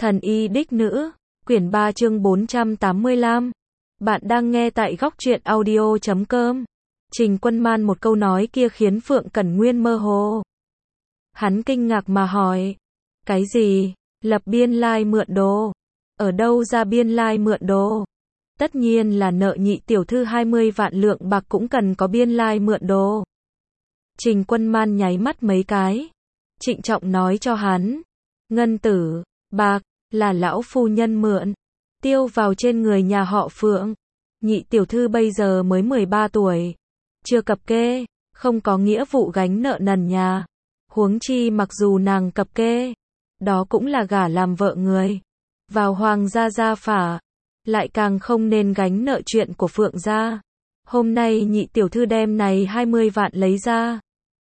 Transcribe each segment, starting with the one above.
Thần y đích nữ, quyển 3 chương 485. Bạn đang nghe tại góc truyện audio.com. Trình Quân Man một câu nói kia khiến Phượng Cẩn Nguyên mơ hồ. Hắn kinh ngạc mà hỏi. Cái gì? Lập biên lai mượn đồ? Ở đâu ra biên lai mượn đồ? Tất nhiên là nợ nhị tiểu thư 20 vạn lượng bạc cũng cần có biên lai mượn đồ. Trình Quân Man nháy mắt mấy cái. Trịnh trọng nói cho hắn. Ngân tử, bạc, là lão phu nhân mượn. Tiêu vào trên người nhà họ Phượng. Nhị tiểu thư bây giờ mới 13 tuổi. Chưa cập kê, không có nghĩa vụ gánh nợ nần nhà. Huống chi mặc dù nàng cập kê, đó cũng là gả làm vợ người. Vào hoàng gia gia phả, lại càng không nên gánh nợ chuyện của Phượng gia. Hôm nay nhị tiểu thư đem này 20 vạn lấy ra.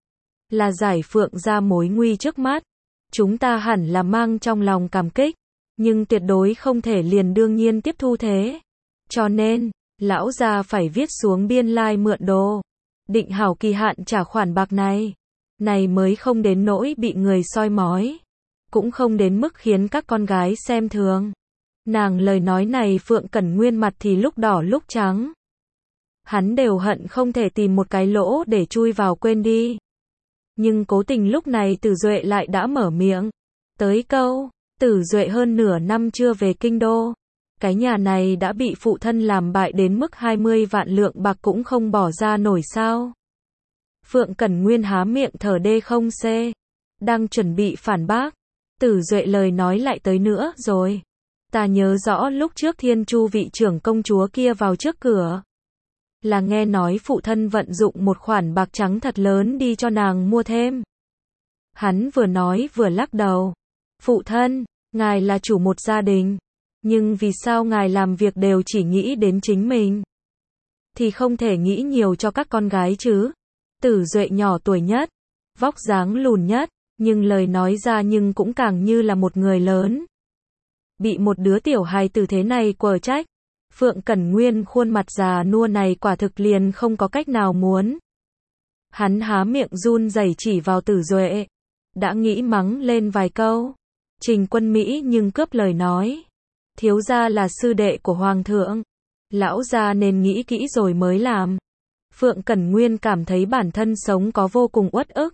Là giải Phượng gia mối nguy trước mắt. Chúng ta hẳn là mang trong lòng cảm kích, nhưng tuyệt đối không thể liền đương nhiên tiếp thu thế. Cho nên, lão gia phải viết xuống biên lai mượn đồ. Định hảo kỳ hạn trả khoản bạc này. Này mới không đến nỗi bị người soi mói. Cũng không đến mức khiến các con gái xem thường. Nàng lời nói này Phượng Cẩn Nguyên mặt thì lúc đỏ lúc trắng. Hắn đều hận không thể tìm một cái lỗ để chui vào quên đi. Nhưng cố tình lúc này Tử Duệ lại đã mở miệng. Tới câu, Tử Duệ hơn nửa năm chưa về kinh đô. Cái nhà này đã bị phụ thân làm bại đến mức 20 vạn lượng bạc cũng không bỏ ra nổi sao. Phượng Cẩn Nguyên há miệng thở đê không xê. Đang chuẩn bị phản bác. Tử Duệ lời nói lại tới nữa rồi. Ta nhớ rõ lúc trước Thiên Chu vị trưởng công chúa kia vào trước cửa. Là nghe nói phụ thân vận dụng một khoản bạc trắng thật lớn đi cho nàng mua thêm. Hắn vừa nói vừa lắc đầu. Phụ thân, ngài là chủ một gia đình. Nhưng vì sao ngài làm việc đều chỉ nghĩ đến chính mình? Thì không thể nghĩ nhiều cho các con gái chứ. Tử Duệ nhỏ tuổi nhất, vóc dáng lùn nhất, nhưng lời nói ra nhưng cũng càng như là một người lớn. Bị một đứa tiểu hài tử thế này quở trách. Phượng Cẩn Nguyên khuôn mặt già nua này quả thực liền không có cách nào muốn. Hắn há miệng run rẩy chỉ vào Tử Duệ. Đã nghĩ mắng lên vài câu. Trình Quân Mỹ nhưng cướp lời nói. Thiếu gia là sư đệ của Hoàng thượng. Lão gia nên nghĩ kỹ rồi mới làm. Phượng Cẩn Nguyên cảm thấy bản thân sống có vô cùng uất ức.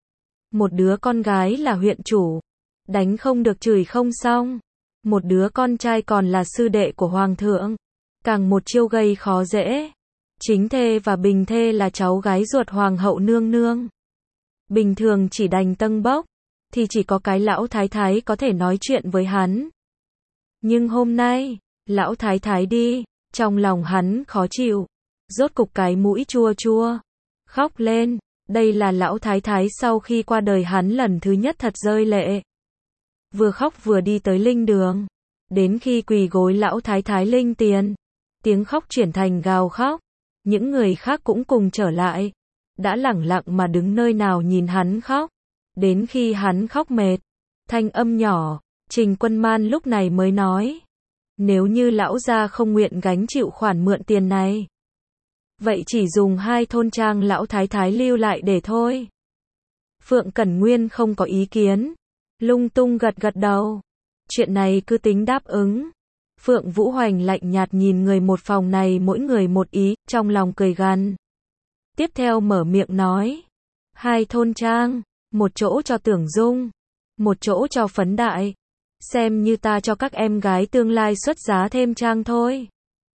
Một đứa con gái là huyện chủ. Đánh không được chửi không xong. Một đứa con trai còn là sư đệ của Hoàng thượng. Càng một chiêu gây khó dễ. Chính thê và bình thê là cháu gái ruột Hoàng hậu nương nương. Bình thường chỉ đành tâng bốc. Thì chỉ có cái lão thái thái có thể nói chuyện với hắn. Nhưng hôm nay, lão thái thái đi. Trong lòng hắn khó chịu. Rốt cục cái mũi chua chua. Khóc lên. Đây là lão thái thái sau khi qua đời hắn lần thứ nhất thật rơi lệ. Vừa khóc vừa đi tới linh đường. Đến khi quỳ gối lão thái thái linh tiền. Tiếng khóc chuyển thành gào khóc. Những người khác cũng cùng trở lại. Đã lẳng lặng mà đứng nơi nào nhìn hắn khóc. Đến khi hắn khóc mệt. Thanh âm nhỏ. Trình Quân Man lúc này mới nói. Nếu như lão gia không nguyện gánh chịu khoản mượn tiền này. Vậy chỉ dùng 2 thôn trang lão thái thái lưu lại để thôi. Phượng Cẩn Nguyên không có ý kiến. Lung tung gật gật đầu. Chuyện này cứ tính đáp ứng. Phượng Vũ Hoành lạnh nhạt nhìn người một phòng này mỗi người một ý, trong lòng cười gằn. Tiếp theo mở miệng nói. 2 thôn trang, một chỗ cho Tưởng Dung, một chỗ cho Phấn Đại. Xem như ta cho các em gái tương lai xuất giá thêm trang thôi.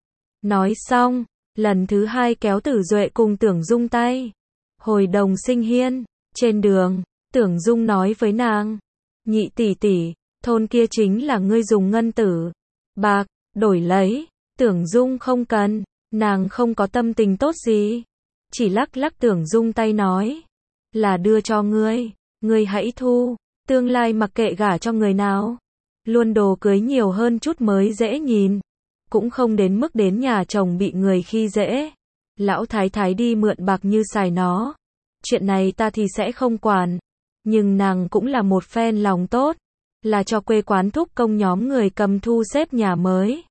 Nói xong, lần thứ 2 kéo Tử Duệ cùng Tưởng Dung tay. Hồi Đồng Sinh Hiên, trên đường, Tưởng Dung nói với nàng. Nhị tỷ tỷ, thôn kia chính là ngươi dùng ngân tử, bạc, đổi lấy. Tưởng Dung không cần, nàng không có tâm tình tốt gì. Chỉ lắc lắc Tưởng Dung tay nói. Là đưa cho ngươi hãy thu, tương lai mặc kệ gả cho người nào. Luôn đồ cưới nhiều hơn chút mới dễ nhìn. Cũng không đến mức đến nhà chồng bị người khi dễ. Lão thái thái đi mượn bạc như xài nó. Chuyện này ta thì sẽ không quản. Nhưng nàng cũng là một phen lòng tốt. Là cho quê quán thúc công nhóm người cầm thu xếp nhà mới.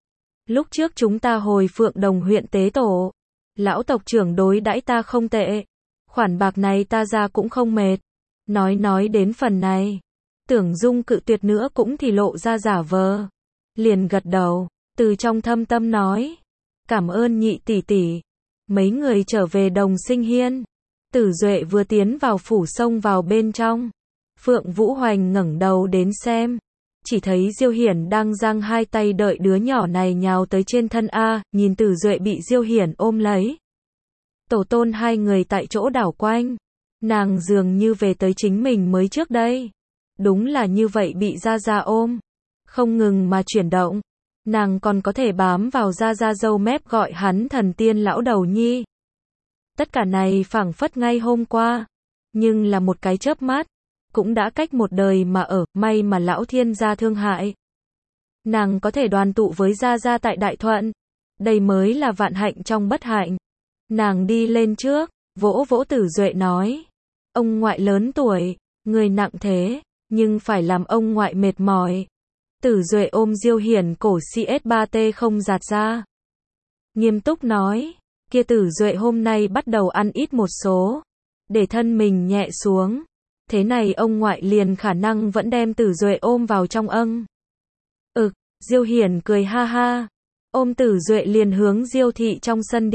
Lúc trước chúng ta hồi Phượng Đồng huyện tế tổ. Lão tộc trưởng đối đãi ta không tệ. Khoản bạc này ta ra cũng không mệt. Nói đến phần này. Tưởng Dung cự tuyệt nữa cũng thì lộ ra giả vờ. Liền gật đầu, từ trong thâm tâm nói. Cảm ơn nhị tỷ tỷ. Mấy người trở về Đồng Sinh Hiên. Tử Duệ vừa tiến vào phủ xông vào bên trong. Phượng Vũ Hoành ngẩng đầu đến xem. Chỉ thấy Diêu Hiển đang giang hai tay đợi đứa nhỏ này nhào tới trên thân A, nhìn Tử Duệ bị Diêu Hiển ôm lấy. Tổ tôn hai người tại chỗ đảo quanh. Nàng dường như về tới chính mình mới trước đây. Đúng là như vậy bị Gia Gia ôm. Không ngừng mà chuyển động. Nàng còn có thể bám vào Gia Gia râu mép gọi hắn thần tiên lão đầu nhi. Tất cả này phảng phất ngay hôm qua. Nhưng là một cái chớp mắt. Cũng đã cách một đời mà ở, may mà lão thiên gia thương hại. Nàng có thể đoàn tụ với Gia Gia tại Đại Thuận. Đây mới là vạn hạnh trong bất hạnh. Nàng đi lên trước, vỗ vỗ Tử Duệ nói. Ông ngoại lớn tuổi, người nặng thế, nhưng phải làm ông ngoại mệt mỏi. Tử Duệ ôm Diêu Hiển cổ CS3T không giạt ra. Nghiêm túc nói, kia Tử Duệ hôm nay bắt đầu ăn ít một số, để thân mình nhẹ xuống. Thế này ông ngoại liền khả năng vẫn đem Tử Duệ ôm vào trong âng. Diêu Hiển cười ha ha, ôm Tử Duệ liền hướng Diêu thị trong sân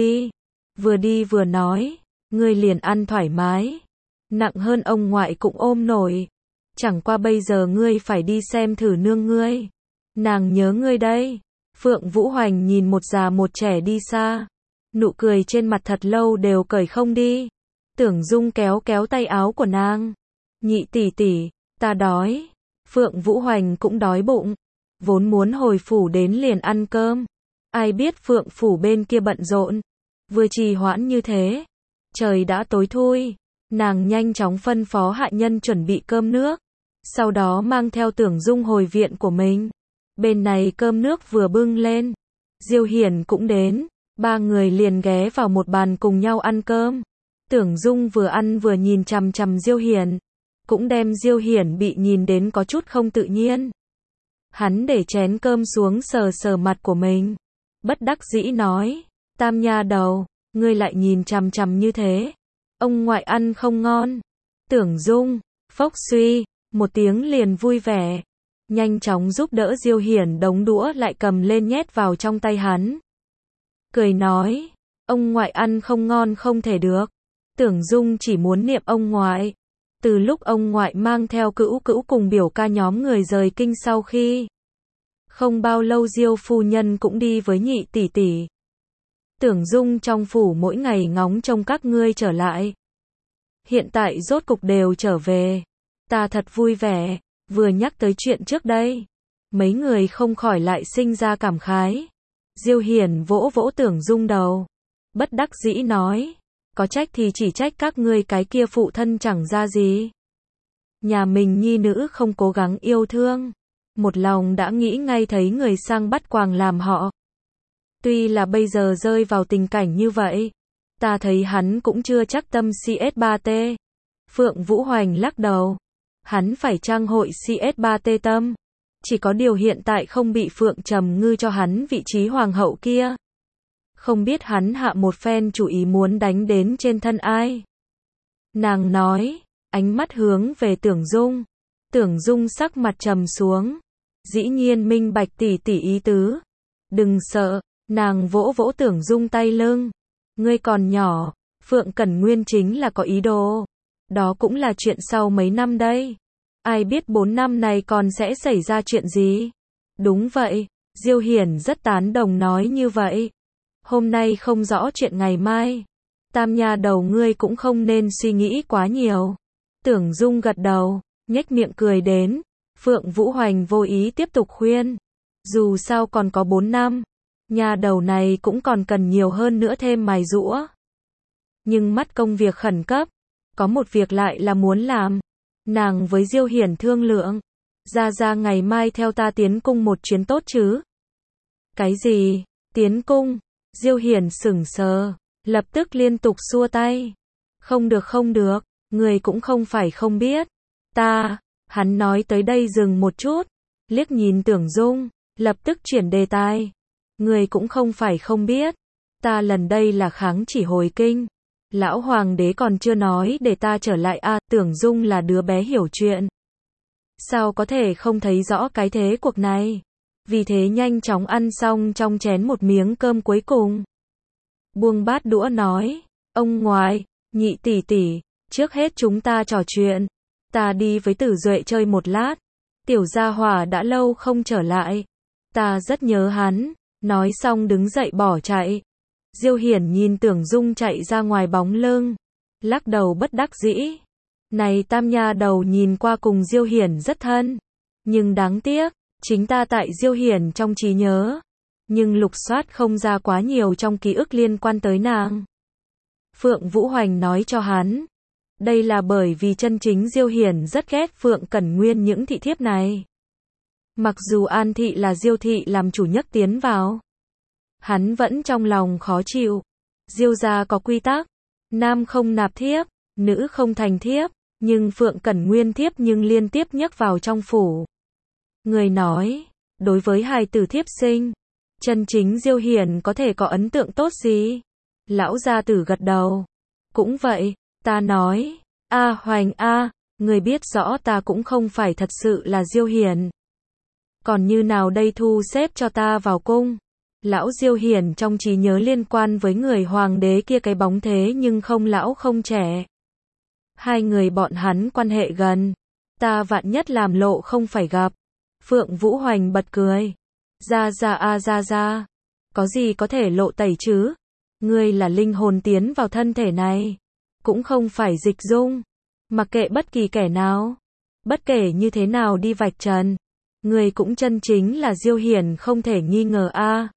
đi vừa nói, ngươi liền ăn thoải mái, nặng hơn ông ngoại cũng ôm nổi, chẳng qua bây giờ ngươi phải đi xem thử nương ngươi, nàng nhớ ngươi đây. Phượng Vũ Hoành nhìn một già một trẻ đi xa, nụ cười trên mặt thật lâu đều cởi không đi. Tưởng Dung kéo kéo tay áo của nàng, nhị tỷ tỷ, ta đói. Phượng Vũ Hoành cũng đói bụng, vốn muốn hồi phủ đến liền ăn cơm, ai biết Phượng phủ bên kia bận rộn, vừa trì hoãn như thế, trời đã tối thui, nàng nhanh chóng phân phó hạ nhân chuẩn bị cơm nước, sau đó mang theo Tưởng Dung hồi viện của mình. Bên này cơm nước vừa bưng lên, Diêu Hiển cũng đến, ba người liền ghé vào một bàn cùng nhau ăn cơm. Tưởng Dung vừa ăn vừa nhìn chằm chằm Diêu Hiển, cũng đem Diêu Hiển bị nhìn đến có chút không tự nhiên. Hắn để chén cơm xuống sờ sờ mặt của mình, bất đắc dĩ nói, Tam nha đầu, ngươi lại nhìn chằm chằm như thế, ông ngoại ăn không ngon. Tưởng Dung, phốc suy, một tiếng liền vui vẻ, nhanh chóng giúp đỡ Diêu Hiển đống đũa lại cầm lên nhét vào trong tay hắn. Cười nói, ông ngoại ăn không ngon không thể được. Tưởng Dung chỉ muốn niệm ông ngoại. Từ lúc ông ngoại mang theo Cữu Cữu cùng biểu ca nhóm người rời kinh sau khi không bao lâu Diêu phu nhân cũng đi với nhị tỷ tỷ. Tưởng Dung trong phủ mỗi ngày ngóng trông các ngươi trở lại. Hiện tại rốt cục đều trở về. Ta thật vui vẻ, vừa nhắc tới chuyện trước đây. Mấy người không khỏi lại sinh ra cảm khái. Diêu Hiển vỗ vỗ Tưởng Dung đầu. Bất đắc dĩ nói, có trách thì chỉ trách các ngươi cái kia phụ thân chẳng ra gì. Nhà mình nhi nữ không cố gắng yêu thương. Một lòng đã nghĩ ngay thấy người sang bắt quàng làm họ. Tuy là bây giờ rơi vào tình cảnh như vậy, ta thấy hắn cũng chưa chắc tâm CS3T. Phượng Vũ Hoành lắc đầu. Hắn phải trang hội CS3T tâm. Chỉ có điều hiện tại không bị Phượng Trầm Ngư cho hắn vị trí hoàng hậu kia. Không biết hắn hạ một phen chủ ý muốn đánh đến trên thân ai. Nàng nói, ánh mắt hướng về Tưởng Dung. Tưởng Dung sắc mặt trầm xuống. Dĩ nhiên minh bạch tỷ tỷ ý tứ. Đừng sợ, nàng vỗ vỗ Tưởng Dung tay lưng. Ngươi còn nhỏ, Phượng Cẩn Nguyên chính là có ý đồ. Đó cũng là chuyện sau mấy năm đây. Ai biết 4 năm này còn sẽ xảy ra chuyện gì? Đúng vậy, Diêu Hiển rất tán đồng nói như vậy. Hôm nay không rõ chuyện ngày mai. Tam nha đầu ngươi cũng không nên suy nghĩ quá nhiều. Tưởng Dung gật đầu, nhếch miệng cười đến. Phượng Vũ Hoành vô ý tiếp tục khuyên. Dù sao còn có 4 năm. Nha đầu này cũng còn cần nhiều hơn nữa thêm mài giũa. Nhưng mắt công việc khẩn cấp. Có một việc lại là muốn làm. Nàng với Diêu Hiển thương lượng. Ra ngày mai theo ta tiến cung một chuyến tốt chứ? Cái gì? Tiến cung? Diêu Hiển sững sờ, lập tức liên tục xua tay. Không được, người cũng không phải không biết. Hắn nói tới đây dừng một chút, liếc nhìn Tưởng Dung, lập tức chuyển đề tài. Người cũng không phải không biết. Ta lần đây là kháng chỉ hồi kinh. Lão hoàng đế còn chưa nói để ta trở lại Tưởng Dung là đứa bé hiểu chuyện. Sao có thể không thấy rõ cái thế cuộc này? Vì thế nhanh chóng ăn xong trong chén một miếng cơm cuối cùng. Buông bát đũa nói, ông ngoại, nhị tỷ tỷ, trước hết chúng ta trò chuyện. Ta đi với Tử Duệ chơi một lát. Tiểu gia hỏa đã lâu không trở lại. Ta rất nhớ hắn. Nói xong đứng dậy bỏ chạy. Diêu Hiển nhìn Tưởng Dung chạy ra ngoài bóng lưng. Lắc đầu bất đắc dĩ. Này tam nha đầu nhìn qua cùng Diêu Hiển rất thân. Nhưng đáng tiếc, chính ta tại Diêu Hiển trong trí nhớ. Nhưng lục soát không ra quá nhiều trong ký ức liên quan tới nàng. Phượng Vũ Hoành nói cho hắn. Đây là bởi vì chân chính Diêu Hiển rất ghét Phượng Cẩn Nguyên những thị thiếp này. Mặc dù An Thị là Diêu Thị làm chủ nhất tiến vào. Hắn vẫn trong lòng khó chịu. Diêu gia có quy tắc. Nam không nạp thiếp, nữ không thành thiếp. Nhưng Phượng Cẩn Nguyên thiếp nhưng liên tiếp nhắc vào trong phủ. Người nói, đối với hài tử thiếp sinh, chân chính Diêu Hiển có thể có ấn tượng tốt gì? Lão gia tử gật đầu. Cũng vậy, ta nói, Hoành người biết rõ ta cũng không phải thật sự là Diêu Hiển. Còn như nào đây thu xếp cho ta vào cung? Lão Diêu Hiển trong trí nhớ liên quan với người hoàng đế kia cái bóng thế nhưng không lão không trẻ. Hai người bọn hắn quan hệ gần. Ta vạn nhất làm lộ không phải gặp. Phượng Vũ Hoành bật cười. Ra. Có gì có thể lộ tẩy chứ? Ngươi là linh hồn tiến vào thân thể này. Cũng không phải dịch dung. Mặc kệ bất kỳ kẻ nào. Bất kể như thế nào đi vạch trần. Ngươi cũng chân chính là Diêu Hiển không thể nghi ngờ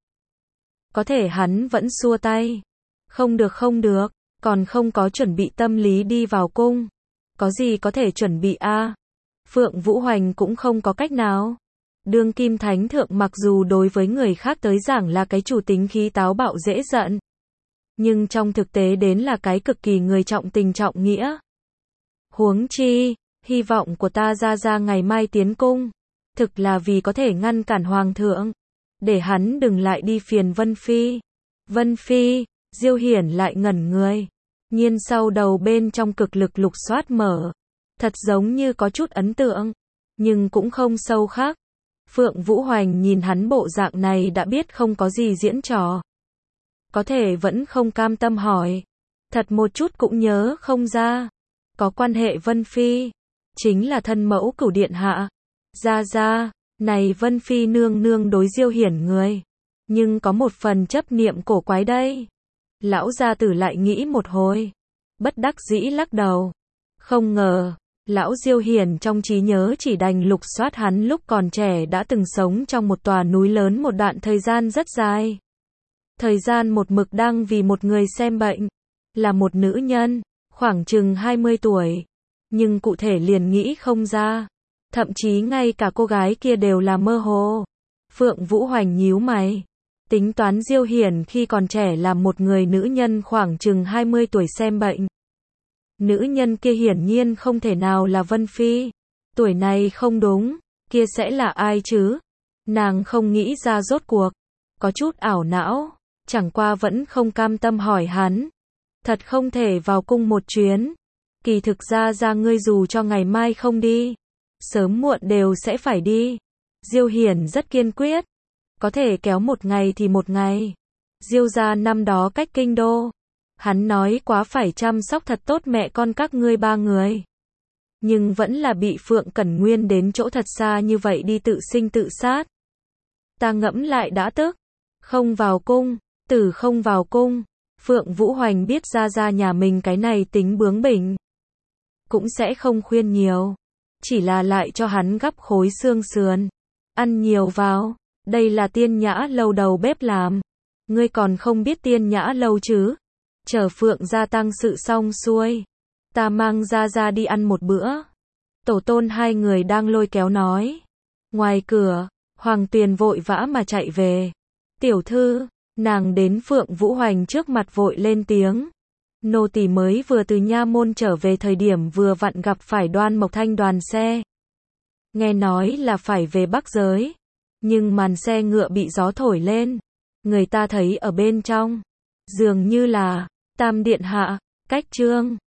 Có thể hắn vẫn xua tay. Không được. Còn không có chuẩn bị tâm lý đi vào cung. Có gì có thể chuẩn bị Phượng Vũ Hoành cũng không có cách nào. Đương kim thánh thượng mặc dù đối với người khác tới giảng là cái chủ tính khí táo bạo dễ giận. Nhưng trong thực tế đến là cái cực kỳ người trọng tình trọng nghĩa. Huống chi, hy vọng của ta ra ngày mai tiến cung. Thực là vì có thể ngăn cản hoàng thượng. Để hắn đừng lại đi phiền Vân Phi. Vân Phi, Diêu Hiển lại ngẩn người. Nhiên sau đầu bên trong cực lực lục soát mở. Thật giống như có chút ấn tượng. Nhưng cũng không sâu khác. Phượng Vũ Hoành nhìn hắn bộ dạng này đã biết không có gì diễn trò. Có thể vẫn không cam tâm hỏi. Thật một chút cũng nhớ không ra. Có quan hệ Vân Phi. Chính là thân mẫu Cửu điện hạ. Ra, này Vân Phi nương đối Diêu Hiển người. Nhưng có một phần chấp niệm cổ quái đây. Lão gia tử lại nghĩ một hồi. Bất đắc dĩ lắc đầu. Không ngờ, lão Diêu Hiển trong trí nhớ chỉ đành lục soát hắn lúc còn trẻ đã từng sống trong một tòa núi lớn một đoạn thời gian rất dài. Thời gian một mực đang vì một người xem bệnh. Là một nữ nhân, khoảng chừng 20 tuổi. Nhưng cụ thể liền nghĩ không ra. Thậm chí ngay cả cô gái kia đều là mơ hồ. Phượng Vũ Hoành nhíu mày. Tính toán Diêu Hiển khi còn trẻ là một người nữ nhân khoảng chừng 20 tuổi xem bệnh. Nữ nhân kia hiển nhiên không thể nào là Vân Phi. Tuổi này không đúng, kia sẽ là ai chứ? Nàng không nghĩ ra rốt cuộc. Có chút ảo não, chẳng qua vẫn không cam tâm hỏi hắn. Thật không thể vào cung một chuyến. Kỳ thực ra ngươi dù cho ngày mai không đi. Sớm muộn đều sẽ phải đi. Diêu Hiển rất kiên quyết. Có thể kéo một ngày thì một ngày. Diêu gia năm đó cách kinh đô. Hắn nói quá phải chăm sóc thật tốt mẹ con các ngươi ba người. Nhưng vẫn là bị Phượng Cẩn Nguyên đến chỗ thật xa như vậy đi tự sinh tự sát. Ta ngẫm lại đã tức. Không vào cung, tử không vào cung. Phượng Vũ Hoành biết ra nhà mình cái này tính bướng bỉnh. Cũng sẽ không khuyên nhiều. Chỉ là lại cho hắn gắp khối xương sườn. Ăn nhiều vào. Đây là Tiên Nhã Lâu đầu bếp làm. Ngươi còn không biết Tiên Nhã Lâu chứ? Chờ Phượng gia tăng sự xong xuôi. Ta mang ra đi ăn một bữa. Tổ tôn hai người đang lôi kéo nói. Ngoài cửa, Hoàng Tuyền vội vã mà chạy về. Tiểu thư, nàng đến Phượng Vũ Hoành trước mặt vội lên tiếng. Nô tỳ mới vừa từ nha môn trở về thời điểm vừa vặn gặp phải Đoan Mộc Thanh đoàn xe. Nghe nói là phải về Bắc Giới. Nhưng màn xe ngựa bị gió thổi lên. Người ta thấy ở bên trong. Dường như là Tam điện hạ, Cách Trương.